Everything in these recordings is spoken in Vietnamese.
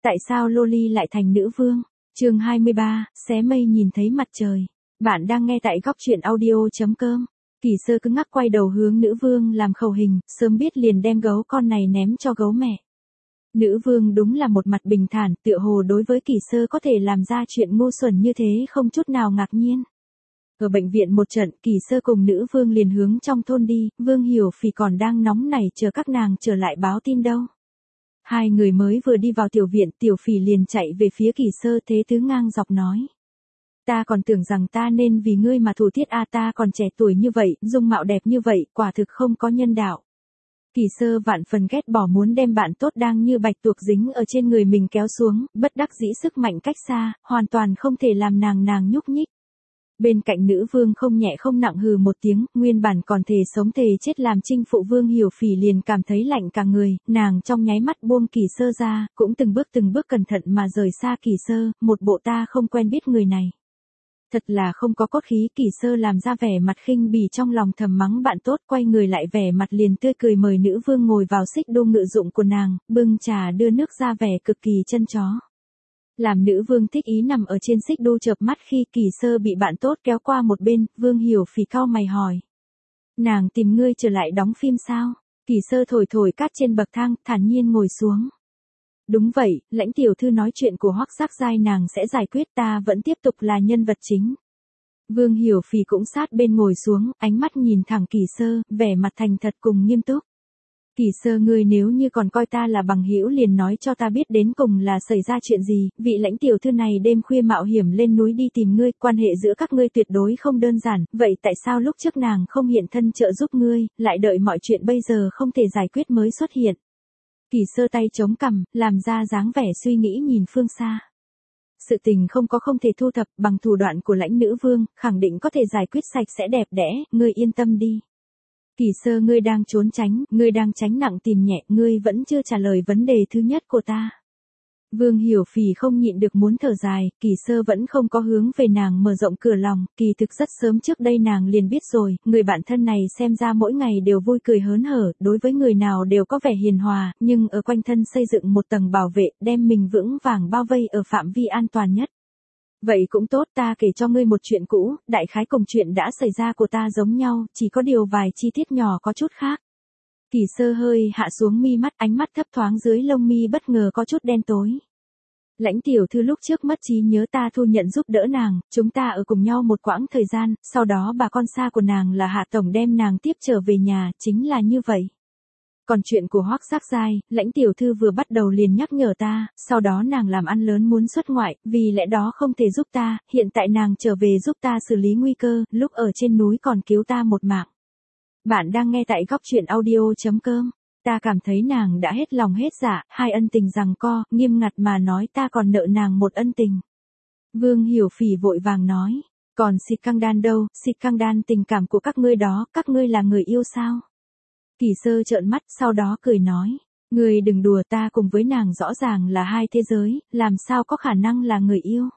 Tại sao Loli lại thành nữ vương? Chương 23, xé mây nhìn thấy mặt trời. Bạn đang nghe tại góc truyện audio.com. Kỳ Sơ cứng ngắc quay đầu hướng nữ vương làm khẩu hình, sớm biết liền đem gấu con này ném cho gấu mẹ. Nữ vương đúng là một mặt bình thản, tựa hồ đối với Kỳ Sơ có thể làm ra chuyện ngu xuẩn như thế không chút nào ngạc nhiên. Ở bệnh viện một trận, Kỳ Sơ cùng nữ vương liền hướng trong thôn đi, Vương Hiểu Phỉ còn đang nóng nảy chờ các nàng trở lại báo tin đâu. Hai người mới vừa đi vào tiểu viện, Tiểu Phỉ liền chạy về phía Kỳ Sơ thế tứ ngang dọc nói. Ta còn tưởng rằng ta nên vì ngươi mà thủ tiết ta còn trẻ tuổi như vậy, dung mạo đẹp như vậy, quả thực không có nhân đạo. Kỳ Sơ vạn phần ghét bỏ muốn đem bạn tốt đang như bạch tuộc dính ở trên người mình kéo xuống, bất đắc dĩ sức mạnh cách xa, hoàn toàn không thể làm nàng nhúc nhích. Bên cạnh nữ vương không nhẹ không nặng hừ một tiếng, nguyên bản còn thề sống thề chết làm chinh phụ Vương Hiểu Phỉ liền cảm thấy lạnh cả người, nàng trong nháy mắt buông Kỳ Sơ ra, cũng từng bước cẩn thận mà rời xa Kỳ Sơ, một bộ ta không quen biết người này. Thật là không có cốt khí. Kỳ Sơ làm ra vẻ mặt khinh bỉ trong lòng thầm mắng bạn tốt, quay người lại vẻ mặt liền tươi cười mời nữ vương ngồi vào xích đu ngự dụng của nàng, bưng trà đưa nước ra vẻ cực kỳ chân chó. Làm nữ vương thích ý nằm ở trên xích đu chợp mắt khi Kỳ Sơ bị bạn tốt kéo qua một bên, Vương Hiểu Phỉ cau mày hỏi. Nàng tìm ngươi trở lại đóng phim sao? Kỳ Sơ thổi cát trên bậc thang, thản nhiên ngồi xuống. Đúng vậy, Lãnh tiểu thư nói chuyện của Hoắc Sắc Giai nàng sẽ giải quyết, ta vẫn tiếp tục là nhân vật chính. Vương Hiểu Phỉ cũng sát bên ngồi xuống, ánh mắt nhìn thẳng Kỳ Sơ, vẻ mặt thành thật cùng nghiêm túc. Kỳ Sơ, ngươi nếu như còn coi ta là bằng hữu liền nói cho ta biết đến cùng là xảy ra chuyện gì, vị Lãnh tiểu thư này đêm khuya mạo hiểm lên núi đi tìm ngươi, quan hệ giữa các ngươi tuyệt đối không đơn giản, vậy tại sao lúc trước nàng không hiện thân trợ giúp ngươi, lại đợi mọi chuyện bây giờ không thể giải quyết mới xuất hiện? Kỳ Sơ tay chống cằm, làm ra dáng vẻ suy nghĩ nhìn phương xa. Sự tình không thể thu thập, bằng thủ đoạn của Lãnh nữ vương, khẳng định có thể giải quyết sạch sẽ đẹp đẽ, ngươi yên tâm đi. Kỳ Sơ, ngươi đang trốn tránh, ngươi đang tránh nặng tìm nhẹ, ngươi vẫn chưa trả lời vấn đề thứ nhất của ta. Vương Hiểu Phỉ không nhịn được muốn thở dài, Kỳ Sơ vẫn không có hướng về nàng mở rộng cửa lòng, kỳ thực rất sớm trước đây nàng liền biết rồi, người bạn thân này xem ra mỗi ngày đều vui cười hớn hở, đối với người nào đều có vẻ hiền hòa, nhưng ở quanh thân xây dựng một tầng bảo vệ, đem mình vững vàng bao vây ở phạm vi an toàn nhất. Vậy cũng tốt, ta kể cho ngươi một chuyện cũ, đại khái cùng chuyện đã xảy ra của ta giống nhau, chỉ có điều vài chi tiết nhỏ có chút khác. Kỳ Sơ hơi hạ xuống mi mắt, ánh mắt thấp thoáng dưới lông mi bất ngờ có chút đen tối. Lãnh tiểu thư lúc trước mất trí nhớ, ta thu nhận giúp đỡ nàng, chúng ta ở cùng nhau một quãng thời gian, sau đó bà con xa của nàng là Hạ Tổng đem nàng tiếp trở về nhà, chính là như vậy. Còn chuyện của Hoắc Sắc Giai, Lãnh tiểu thư vừa bắt đầu liền nhắc nhở ta, sau đó nàng làm ăn lớn muốn xuất ngoại, vì lẽ đó không thể giúp ta, hiện tại nàng trở về giúp ta xử lý nguy cơ, lúc ở trên núi còn cứu ta một mạng. Bạn đang nghe tại góc truyện audio.com. Ta cảm thấy nàng đã hết lòng hết dạ, hai ân tình giằng co, nghiêm ngặt mà nói ta còn nợ nàng một ân tình. Vương Hiểu Phỉ vội vàng nói, còn Xịt Căng Đan đâu, Xịt Căng Đan tình cảm của các ngươi đó, các ngươi là người yêu sao? Kỳ Sơ trợn mắt, sau đó cười nói, ngươi đừng đùa, ta cùng với nàng rõ ràng là hai thế giới, làm sao có khả năng là người yêu?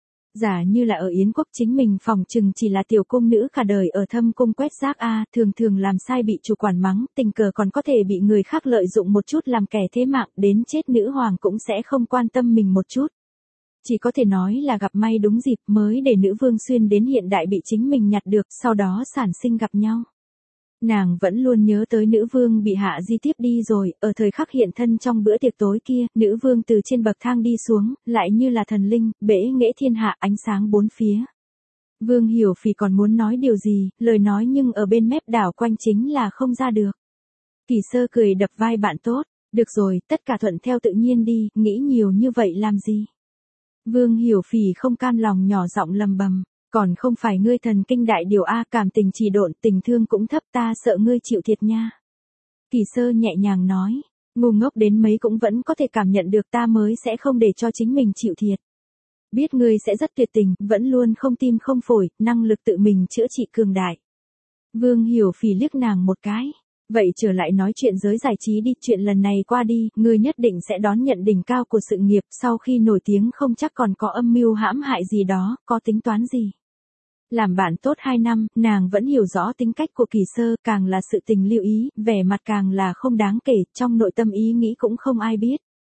Giả như là ở Yến Quốc chính mình phòng chừng chỉ là tiểu cung nữ cả đời ở thâm cung quét rác thường làm sai bị chủ quản mắng, tình cờ còn có thể bị người khác lợi dụng một chút làm kẻ thế mạng, đến chết nữ hoàng cũng sẽ không quan tâm mình một chút. Chỉ có thể nói là gặp may đúng dịp mới để nữ vương xuyên đến hiện đại bị chính mình nhặt được, sau đó sản sinh gặp nhau. Nàng vẫn luôn nhớ tới nữ vương bị Hạ Di tiếp đi rồi, ở thời khắc hiện thân trong bữa tiệc tối kia, nữ vương từ trên bậc thang đi xuống, lại như là thần linh, bể nghệ thiên hạ, ánh sáng bốn phía. Vương Hiểu Phỉ còn muốn nói điều gì, lời nói nhưng ở bên mép đảo quanh chính là không ra được. Kỳ Sơ cười đập vai bạn tốt, được rồi, tất cả thuận theo tự nhiên đi, nghĩ nhiều như vậy làm gì? Vương Hiểu Phỉ không cam lòng nhỏ giọng lầm bầm. Còn không phải ngươi thần kinh đại điều cảm tình trì độn, tình thương cũng thấp, ta sợ ngươi chịu thiệt nha. Kỳ Sơ nhẹ nhàng nói, ngu ngốc đến mấy cũng vẫn có thể cảm nhận được, ta mới sẽ không để cho chính mình chịu thiệt. Biết ngươi sẽ rất tuyệt tình, vẫn luôn không tim không phổi, năng lực tự mình chữa trị cường đại. Vương Hiểu Phỉ liếc nàng một cái. Vậy trở lại nói chuyện giới giải trí đi, chuyện lần này qua đi, ngươi nhất định sẽ đón nhận đỉnh cao của sự nghiệp, sau khi nổi tiếng không chắc còn có âm mưu hãm hại gì đó, có tính toán gì. Làm bạn tốt 2 năm, nàng vẫn hiểu rõ tính cách của Kỳ Sơ, càng là sự tình lưu ý, vẻ mặt càng là không đáng kể, trong nội tâm ý nghĩ cũng không ai biết.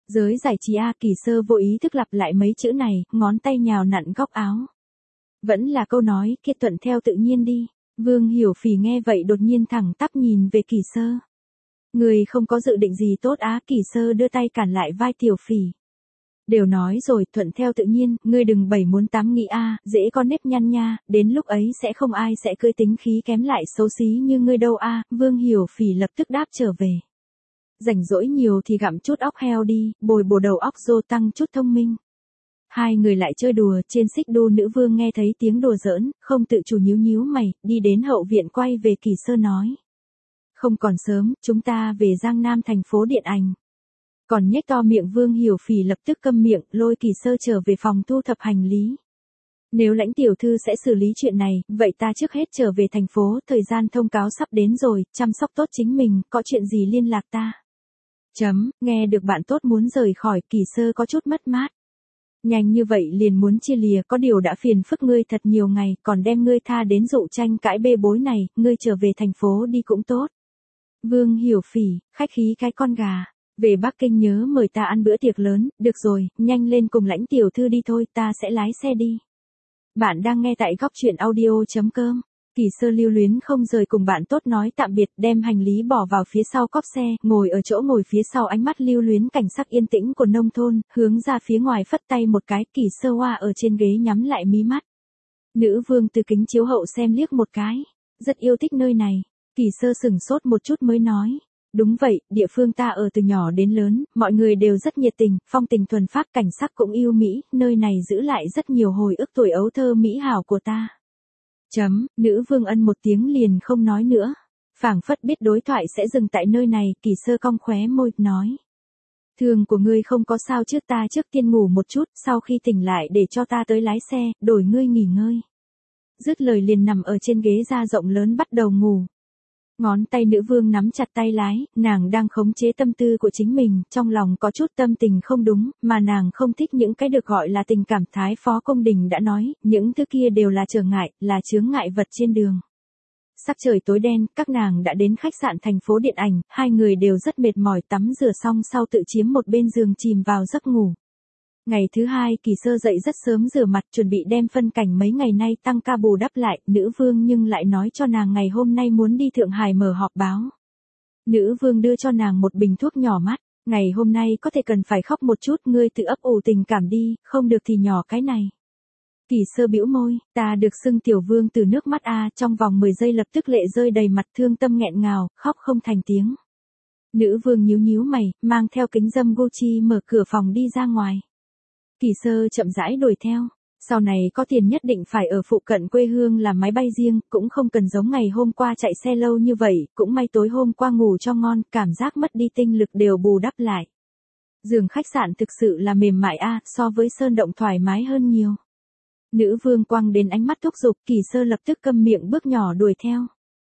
Giới giải trí A, Kỳ Sơ vô ý thức lặp lại mấy chữ này, ngón tay nhào nặn góc áo. Vẫn là câu nói kia, thuận theo tự nhiên đi. Vương Hiểu Phỉ nghe vậy đột nhiên thẳng tắp nhìn về Kỳ Sơ. Người không có dự định gì tốt á? Kỳ Sơ đưa tay cản lại vai Tiểu Phỉ. Đều nói rồi, thuận theo tự nhiên, ngươi đừng bảy muốn tám nghĩ a, dễ có nếp nhăn nha, đến lúc ấy sẽ không ai sẽ cưỡi tính khí kém lại xấu xí như ngươi đâu a. Vương Hiểu Phỉ lập tức đáp trở về. Rảnh rỗi nhiều thì gặm chút óc heo đi, bồi bổ đầu óc dô tăng chút thông minh. Hai người lại chơi đùa, trên xích đu nữ vương nghe thấy tiếng đùa giỡn, không tự chủ nhíu nhíu mày, đi đến hậu viện quay về Kỳ Sơ nói. Không còn sớm, chúng ta về Giang Nam thành phố điện ảnh. Còn nhếch to miệng Vương Hiểu Phỉ lập tức câm miệng, lôi Kỳ Sơ trở về phòng thu thập hành lý. Nếu Lãnh tiểu thư sẽ xử lý chuyện này, vậy ta trước hết trở về thành phố, thời gian thông cáo sắp đến rồi, chăm sóc tốt chính mình, có chuyện gì liên lạc ta. Nghe được bạn tốt muốn rời khỏi, Kỳ Sơ có chút mất mát. Nhanh như vậy liền muốn chia lìa, có điều đã phiền phức ngươi thật nhiều ngày, còn đem ngươi tha đến dụ tranh cãi bê bối này, ngươi trở về thành phố đi cũng tốt. Vương Hiểu Phỉ, khách khí cái con gà. Về Bắc Kinh nhớ mời ta ăn bữa tiệc lớn, được rồi, nhanh lên cùng Lãnh tiểu thư đi thôi, ta sẽ lái xe đi. Bạn đang nghe tại góc truyện audio.com. Kỳ Sơ lưu luyến không rời cùng bạn tốt nói tạm biệt, đem hành lý bỏ vào phía sau cốp xe, ngồi ở chỗ ngồi phía sau, ánh mắt lưu luyến cảnh sắc yên tĩnh của nông thôn, hướng ra phía ngoài phất tay một cái. Kỳ Sơ hoa ở trên ghế nhắm lại mí mắt. Nữ vương từ kính chiếu hậu xem liếc một cái, rất yêu thích nơi này. Kỳ Sơ sửng sốt một chút mới nói. Đúng vậy, địa phương ta ở từ nhỏ đến lớn, mọi người đều rất nhiệt tình, phong tình thuần phác, cảnh sắc cũng yêu mỹ, nơi này giữ lại rất nhiều hồi ức tuổi ấu thơ mỹ hảo của ta. Nữ vương ân một tiếng liền không nói nữa. Phảng phất biết đối thoại sẽ dừng tại nơi này, Kỳ Sơ cong khóe môi, nói. Thường của ngươi không có sao chứ, ta trước tiên ngủ một chút, sau khi tỉnh lại để cho ta tới lái xe, đổi ngươi nghỉ ngơi. Dứt lời liền nằm ở trên ghế da rộng lớn bắt đầu ngủ. Ngón tay nữ vương nắm chặt tay lái, nàng đang khống chế tâm tư của chính mình, trong lòng có chút tâm tình không đúng, mà nàng không thích những cái được gọi là tình cảm. Thái phó Công Đình đã nói, những thứ kia đều là trở ngại, là chướng ngại vật trên đường. Sắc trời tối đen, các nàng đã đến khách sạn thành phố điện ảnh, hai người đều rất mệt mỏi, tắm rửa xong sau tự chiếm một bên giường chìm vào giấc ngủ. Ngày thứ hai, Kỳ Sơ dậy rất sớm rửa mặt, chuẩn bị đem phân cảnh mấy ngày nay tăng ca bù đắp lại, nữ vương nhưng lại nói cho nàng ngày hôm nay muốn đi Thượng Hải mở họp báo. Nữ vương đưa cho nàng một bình thuốc nhỏ mắt, ngày hôm nay có thể cần phải khóc một chút, ngươi tự ấp ủ tình cảm đi, không được thì nhỏ cái này. Kỳ Sơ bĩu môi, ta được xưng tiểu vương từ nước mắt a, trong vòng 10 giây lập tức lệ rơi đầy mặt, thương tâm nghẹn ngào, khóc không thành tiếng. Nữ vương nhíu nhíu mày, mang theo kính râm Gucci mở cửa phòng đi ra ngoài. Kỳ Sơ chậm rãi đuổi theo. Sau này có tiền nhất định phải ở phụ cận quê hương làm máy bay riêng, cũng không cần giống ngày hôm qua chạy xe lâu như vậy, cũng may tối hôm qua ngủ cho ngon, cảm giác mất đi tinh lực đều bù đắp lại. Giường khách sạn thực sự là mềm mại a, so với sơn động thoải mái hơn nhiều. Nữ vương quăng đến ánh mắt thúc giục, Kỳ Sơ lập tức câm miệng bước nhỏ đuổi theo.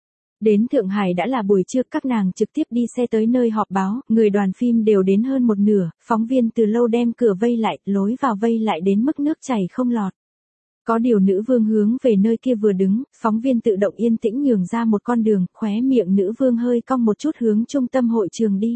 Đến Thượng Hải đã là buổi trưa, các nàng trực tiếp đi xe tới nơi họp báo, người đoàn phim đều đến hơn một nửa, phóng viên từ lâu đem cửa vây lại, lối vào vây lại đến mức nước chảy không lọt. Có điều nữ vương hướng về nơi kia vừa đứng, phóng viên tự động yên tĩnh nhường ra một con đường, khóe miệng nữ vương hơi cong một chút hướng trung tâm hội trường đi.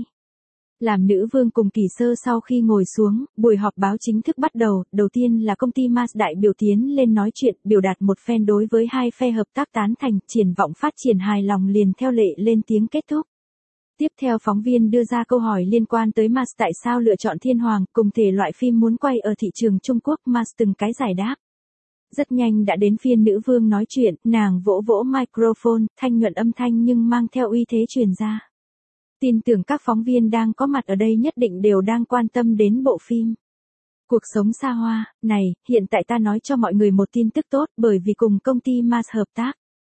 Làm nữ vương cùng Kỳ Sơ sau khi ngồi xuống, buổi họp báo chính thức bắt đầu, đầu tiên là công ty Mars đại biểu tiến lên nói chuyện, biểu đạt một phen đối với hai phe hợp tác tán thành, triển vọng phát triển hài lòng liền theo lệ lên tiếng kết thúc. Tiếp theo phóng viên đưa ra câu hỏi liên quan tới Mars tại sao lựa chọn Thiên Hoàng, cùng thể loại phim muốn quay ở thị trường Trung Quốc, Mars từng cái giải đáp. Rất nhanh đã đến phiên nữ vương nói chuyện, nàng vỗ vỗ microphone, thanh nhuận âm thanh nhưng mang theo uy thế truyền ra. Tin tưởng các phóng viên đang có mặt ở đây nhất định đều đang quan tâm đến bộ phim. Cuộc sống xa hoa, này, hiện tại ta nói cho mọi người một tin tức tốt, bởi vì cùng công ty Mars hợp tác.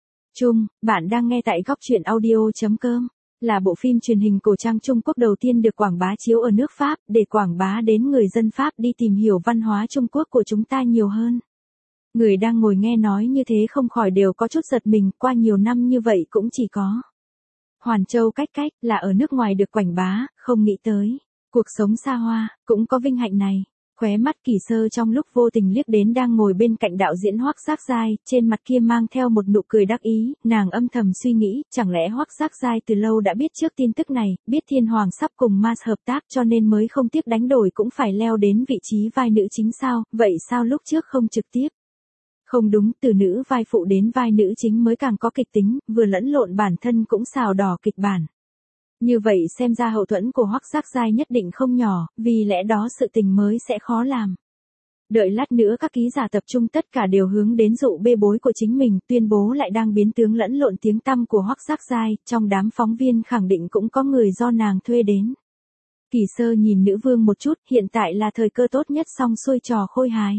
Bạn đang nghe tại góc truyện audio.com, là bộ phim truyền hình cổ trang Trung Quốc đầu tiên được quảng bá chiếu ở nước Pháp, để quảng bá đến người dân Pháp đi tìm hiểu văn hóa Trung Quốc của chúng ta nhiều hơn. Người đang ngồi nghe nói như thế không khỏi đều có chút giật mình, qua nhiều năm như vậy cũng chỉ có Hoàn Châu cách là ở nước ngoài được quảng bá, không nghĩ tới. Cuộc sống xa hoa, cũng có vinh hạnh này. Khóe mắt Kỳ Sơ trong lúc vô tình liếc đến đang ngồi bên cạnh đạo diễn Hoắc Giác Giai, trên mặt kia mang theo một nụ cười đắc ý, nàng âm thầm suy nghĩ, chẳng lẽ Hoắc Giác Giai từ lâu đã biết trước tin tức này, biết Thiên Hoàng sắp cùng Mars hợp tác cho nên mới không tiếc đánh đổi cũng phải leo đến vị trí vai nữ chính sao, vậy sao lúc trước không trực tiếp? Không đúng, từ nữ vai phụ đến vai nữ chính mới càng có kịch tính, vừa lẫn lộn bản thân cũng xào đỏ kịch bản. Như vậy xem ra hậu thuẫn của Hoắc Giác Giai nhất định không nhỏ, vì lẽ đó sự tình mới sẽ khó làm. Đợi lát nữa các ký giả tập trung tất cả đều hướng đến dụ bê bối của chính mình, tuyên bố lại đang biến tướng lẫn lộn tiếng tăm của Hoắc Giác Giai, trong đám phóng viên khẳng định cũng có người do nàng thuê đến. Kỳ Sơ nhìn nữ vương một chút, hiện tại là thời cơ tốt nhất xong xuôi trò khôi hài.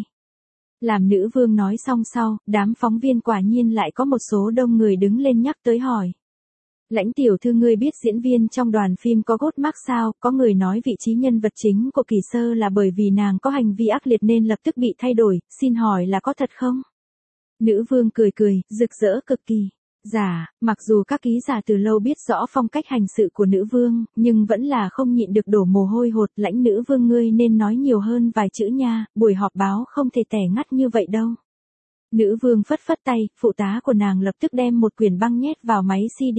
Làm nữ vương nói xong sau, đám phóng viên quả nhiên lại có một số đông người đứng lên nhắc tới hỏi. Lãnh tiểu thư ngươi biết diễn viên trong đoàn phim có gốt mác sao, có người nói vị trí nhân vật chính của Kỳ Sơ là bởi vì nàng có hành vi ác liệt nên lập tức bị thay đổi, xin hỏi là có thật không? Nữ vương cười cười, rực rỡ cực kỳ. Dạ, mặc dù các ký giả từ lâu biết rõ phong cách hành sự của nữ vương, nhưng vẫn là không nhịn được đổ mồ hôi hột, lãnh nữ vương ngươi nên nói nhiều hơn vài chữ nha, buổi họp báo không thể tẻ ngắt như vậy đâu. Nữ vương phất phất tay, phụ tá của nàng lập tức đem một quyển băng nhét vào máy CD.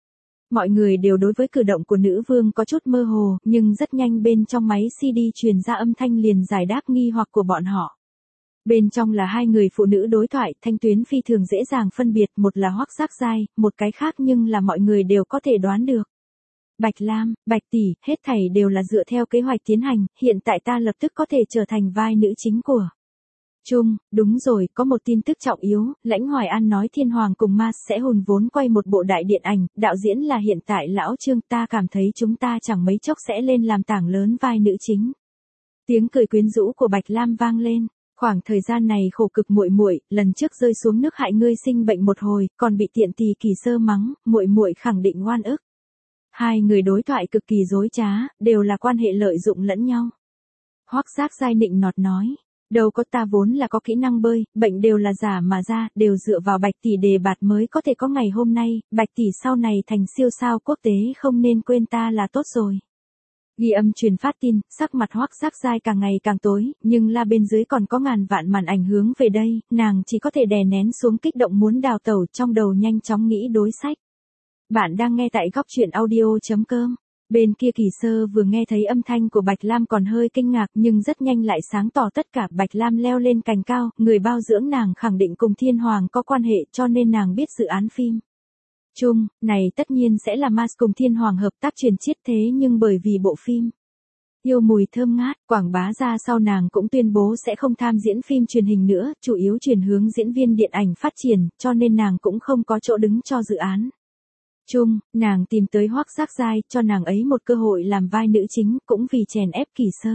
Mọi người đều đối với cử động của nữ vương có chút mơ hồ, nhưng rất nhanh bên trong máy CD truyền ra âm thanh liền giải đáp nghi hoặc của bọn họ. Bên trong là hai người phụ nữ đối thoại, thanh tuyến phi thường dễ dàng phân biệt, một là Hoắc Giác Giai, một cái khác nhưng là mọi người đều có thể đoán được. Bạch Lam, Bạch tỷ, hết thảy đều là dựa theo kế hoạch tiến hành, hiện tại ta lập tức có thể trở thành vai nữ chính của Trung, đúng rồi, có một tin tức trọng yếu, Lãnh Hoài An nói Thiên Hoàng cùng Mars sẽ hùn vốn quay một bộ đại điện ảnh, đạo diễn là hiện tại lão Trương, ta cảm thấy chúng ta chẳng mấy chốc sẽ lên làm tảng lớn vai nữ chính. Tiếng cười quyến rũ của Bạch Lam vang lên, khoảng thời gian này khổ cực muội muội, lần trước rơi xuống nước hại ngươi sinh bệnh một hồi, còn bị tiện tỳ Kỳ Sơ mắng, muội muội khẳng định oan ức. Hai người đối thoại cực kỳ dối trá, đều là quan hệ lợi dụng lẫn nhau. Hoắc Giác Giai nịnh nọt nói. Đâu có, ta vốn là có kỹ năng bơi, bệnh đều là giả mà ra, đều dựa vào Bạch tỷ đề bạt mới có thể có ngày hôm nay, Bạch tỷ sau này thành siêu sao quốc tế không nên quên ta là tốt rồi. Ghi âm truyền phát tin, sắc mặt Hoắc Giác Giai càng ngày càng tối, nhưng là bên dưới còn có ngàn vạn màn ảnh hướng về đây, nàng chỉ có thể đè nén xuống kích động muốn đào tẩu, trong đầu nhanh chóng nghĩ đối sách. Bạn đang nghe tại góc truyện audio.com. Bên kia Kỳ Sơ vừa nghe thấy âm thanh của Bạch Lam còn hơi kinh ngạc nhưng rất nhanh lại sáng tỏ tất cả. Bạch Lam leo lên cành cao, người bao dưỡng nàng khẳng định cùng Thiên Hoàng có quan hệ cho nên nàng biết dự án phim chung này tất nhiên sẽ là Mars cùng Thiên Hoàng hợp tác truyền chiết, thế nhưng bởi vì bộ phim yêu mùi thơm ngát quảng bá ra sau, nàng cũng tuyên bố sẽ không tham diễn phim truyền hình nữa, chủ yếu chuyển hướng diễn viên điện ảnh phát triển, cho nên nàng cũng không có chỗ đứng cho dự án chung. Nàng tìm tới Hoắc Giác Giai, cho nàng ấy một cơ hội làm vai nữ chính, cũng vì chèn ép Kỳ Sơ.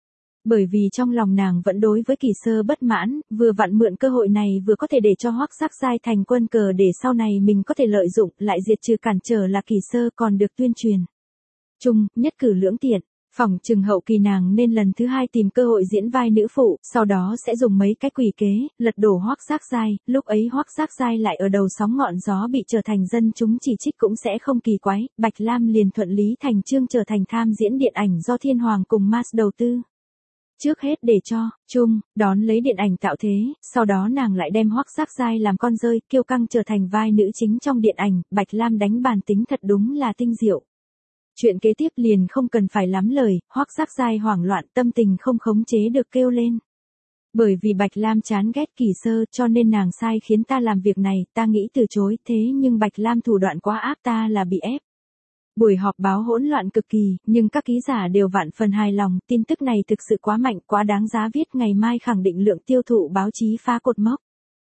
Bởi vì trong lòng nàng vẫn đối với Kỳ Sơ bất mãn, vừa vặn mượn cơ hội này vừa có thể để cho Hoắc Giác Giai thành quân cờ để sau này mình có thể lợi dụng, lại diệt trừ cản trở là Kỳ Sơ còn được tuyên truyền chung, nhất cử lưỡng tiện. Phỏng chừng hậu kỳ nàng nên lần thứ hai tìm cơ hội diễn vai nữ phụ, sau đó sẽ dùng mấy cái quỷ kế, lật đổ Hoắc Giác Giai, lúc ấy Hoắc Giác Giai lại ở đầu sóng ngọn gió bị trở thành dân chúng chỉ trích cũng sẽ không kỳ quái, Bạch Lam liền thuận lý thành chương trở thành tham diễn điện ảnh do Thiên Hoàng cùng Mars đầu tư. Trước hết để cho chung đón lấy điện ảnh tạo thế, sau đó nàng lại đem Hoắc Giác Giai làm con rơi, kiêu căng trở thành vai nữ chính trong điện ảnh, Bạch Lam đánh bàn tính thật đúng là tinh diệu. Chuyện kế tiếp liền không cần phải lắm lời, Hoắc Giác Giai hoảng loạn, tâm tình không khống chế được kêu lên. Bởi vì Bạch Lam chán ghét Kỳ Sơ cho nên nàng sai khiến ta làm việc này, ta nghĩ từ chối, thế nhưng Bạch Lam thủ đoạn quá ác, ta là bị ép. Buổi họp báo hỗn loạn cực kỳ, nhưng các ký giả đều vạn phần hài lòng, tin tức này thực sự quá mạnh, quá đáng giá viết, ngày mai khẳng định lượng tiêu thụ báo chí phá cột mốc.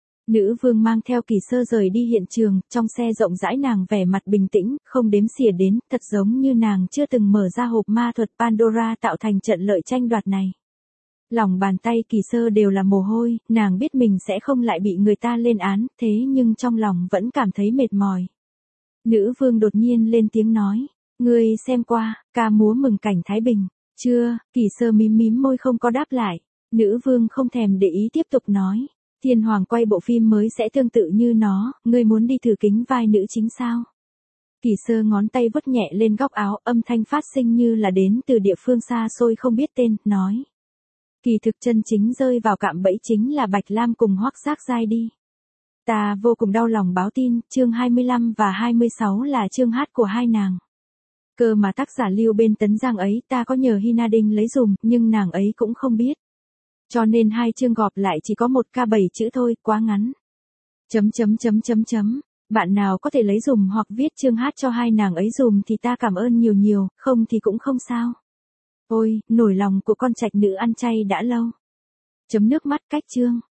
Nữ vương mang theo Kỳ Sơ rời đi hiện trường, trong xe rộng rãi nàng vẻ mặt bình tĩnh, không đếm xỉa đến, thật giống như nàng chưa từng mở ra hộp ma thuật Pandora tạo thành trận lợi tranh đoạt này. Lòng bàn tay Kỳ Sơ đều là mồ hôi, nàng biết mình sẽ không lại bị người ta lên án, thế nhưng trong lòng vẫn cảm thấy mệt mỏi. Nữ vương đột nhiên lên tiếng nói, ngươi xem qua, ca múa mừng cảnh Thái Bình, chưa? Kỳ Sơ mím mím môi không có đáp lại. Nữ vương không thèm để ý tiếp tục nói. Thiên Hoàng quay bộ phim mới sẽ tương tự như nó, ngươi muốn đi thử kính vai nữ chính sao? Kỳ Sơ ngón tay vuốt nhẹ lên góc áo, âm thanh phát sinh như là đến từ địa phương xa xôi không biết tên, nói. Kỳ thực chân chính rơi vào cạm bẫy chính là Bạch Lam cùng Hoắc Giác Giai đi. Ta vô cùng đau lòng báo tin, chương 25 và 26 là chương hát của hai nàng. Cơ mà tác giả Lưu bên Tấn Giang ấy ta có nhờ Hina Đinh lấy dùm, nhưng nàng ấy cũng không biết. Cho nên hai chương gọp lại chỉ có một ca 7 chữ thôi, quá ngắn. Bạn nào có thể lấy dùm hoặc viết chương hát cho hai nàng ấy dùm thì ta cảm ơn nhiều nhiều, không thì cũng không sao. Ôi, nổi lòng của con trạch nữ ăn chay đã lâu. Chấm nước mắt cách chương.